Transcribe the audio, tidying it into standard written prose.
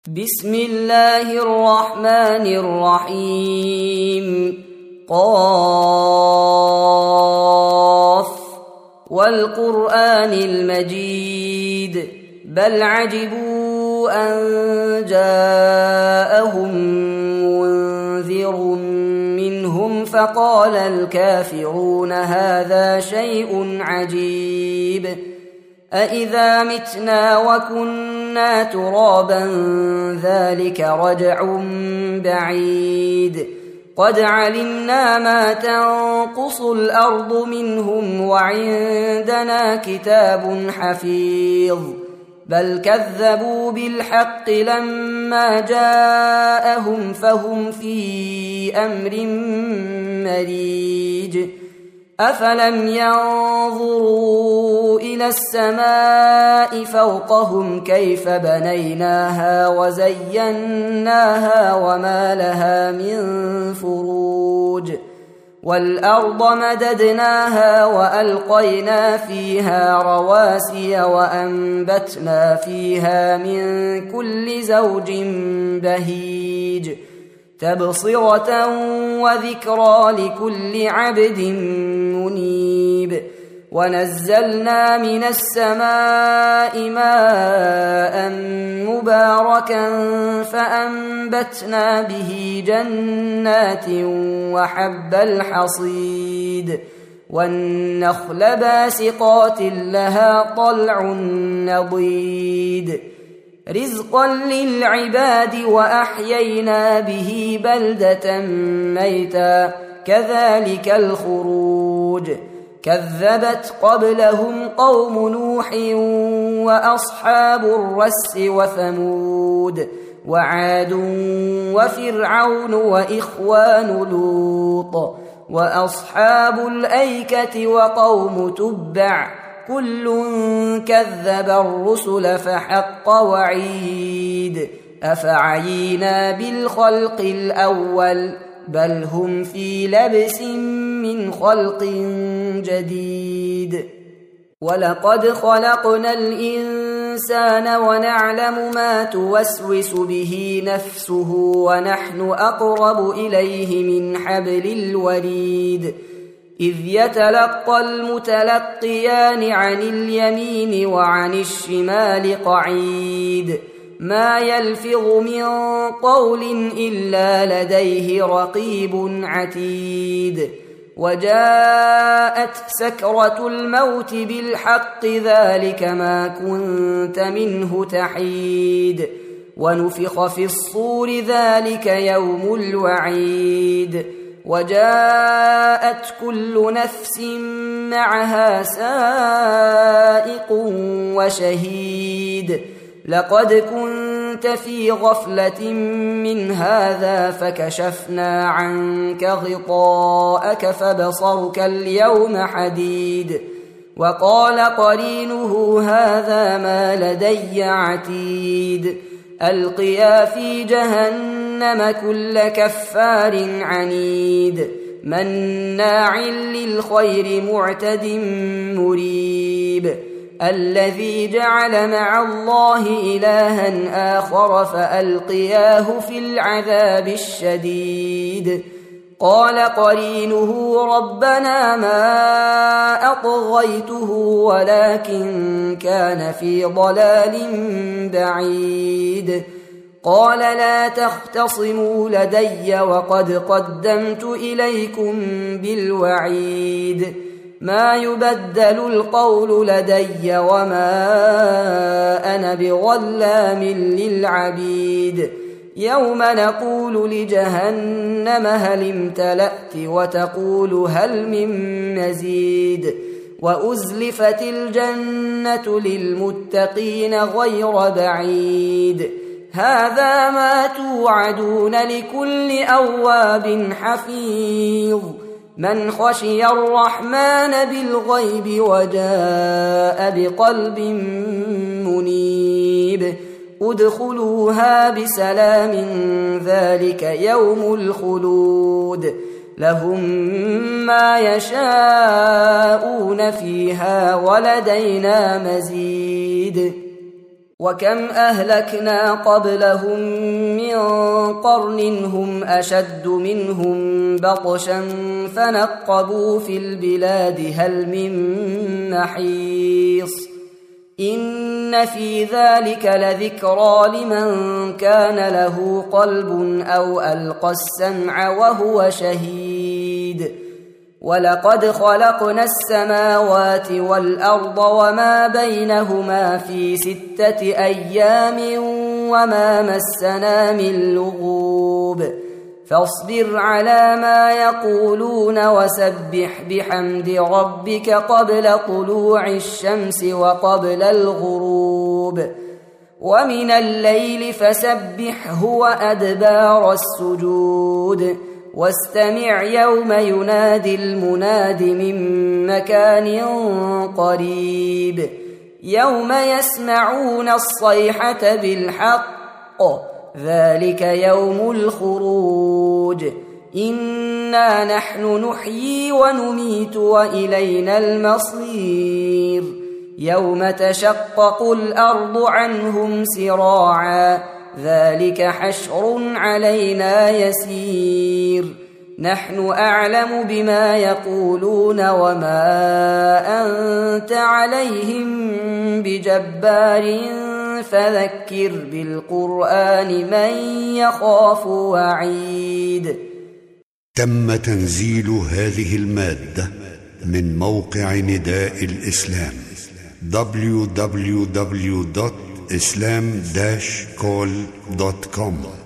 بسم الله الرحمن الرحيم قاف والقرآن المجيد بل عجبوا أن جاءهم منذر منهم فقال الكافرون هذا شيء عجيب أإذا متنا وكنا ترابا ذلك رجع بعيد قد علمنا ما تنقص الأرض منهم وعندنا كتاب حفيظ بل كذبوا بالحق لما جاءهم فهم في أمر مريج أفلم ينظروا إلى السماء فوقهم كيف بنيناها وزيناها وما لها من فروج والأرض مددناها وألقينا فيها رواسي وأنبتنا فيها من كل زوج بهيج تبصرة وذكرى لكل عبد منيب ونزلنا من السماء ماء مباركا فأنبتنا به جنات وحب الحصيد والنخل باسقات لها طلع نضيد رزقا للعباد وأحيينا به بلدة ميتا كذلك الخروج كذبت قبلهم قوم نوح وأصحاب الرس وثمود وعاد وفرعون وإخوان لوط وأصحاب الأيكة وقوم تبع كل كذب الرسل فحق وعيد أفعينا بالخلق الأول بل هم في لبس من خلق جديد ولقد خلقنا الإنسان ونعلم ما توسوس به نفسه ونحن أقرب إليه من حبل الوريد إذ يتلقى المتلقيان عن اليمين وعن الشمال قعيد ما يلفظ من قول إلا لديه رقيب عتيد وجاءت سكرة الموت بالحق ذلك ما كنت منه تحيد ونفخ في الصور ذلك يوم الوعيد وجاءت كل نفس معها سائق وشهيد لقد كنت في غفلة من هذا فكشفنا عنك غطاءك فبصرك اليوم حديد وقال قرينه هذا ما لدي عتيد ألقيا في جهنم كل كفار عنيد مناع للخير معتد مريب الذي جعل مع الله إلها آخر فألقياه في العذاب الشديد قال قرينه ربنا ما أطغيته ولكن كان في ضلال بعيد قال لا تختصموا لدي وقد قدمت إليكم بالوعيد ما يبدل القول لدي وما أنا بظلام للعبيد يوم نقول لجهنم هل امتلأت وتقول هل من مزيد وأزلفت الجنة للمتقين غير بعيد هذا ما توعدون لكل أواب حفيظ من خشي الرحمن بالغيب وجاء بقلب منيب ادخلوها بسلام ذلك يوم الخلود لهم ما يشاءون فيها ولدينا مزيد وكم أهلكنا قبلهم من قرن هم أشد منهم بطشا فنقبوا في البلاد هل من محيص إن في ذلك لذكرى لمن كان له قلب أو ألقى السمع وهو شهيد ولقد خلقنا السماوات والأرض وما بينهما في 6 أيام وما مسنا من لغوب فاصبر على ما يقولون وسبح بحمد ربك قبل طلوع الشمس وقبل الغروب ومن الليل فسبحه وأدبار السجود واستمع يوم ينادي المناد من مكان قريب يوم يسمعون الصيحة بالحق ذلك يوم الخروج إنا نحن نحيي ونميت وإلينا المصير يوم تشقق الأرض عنهم سراعا ذلك حشر علينا يسير نحن أعلم بما يقولون وما أنت عليهم بجبار فذكر بالقرآن من يخاف وعيد. تم تنزيل هذه المادة من موقع نداء الإسلام www.islam-call.com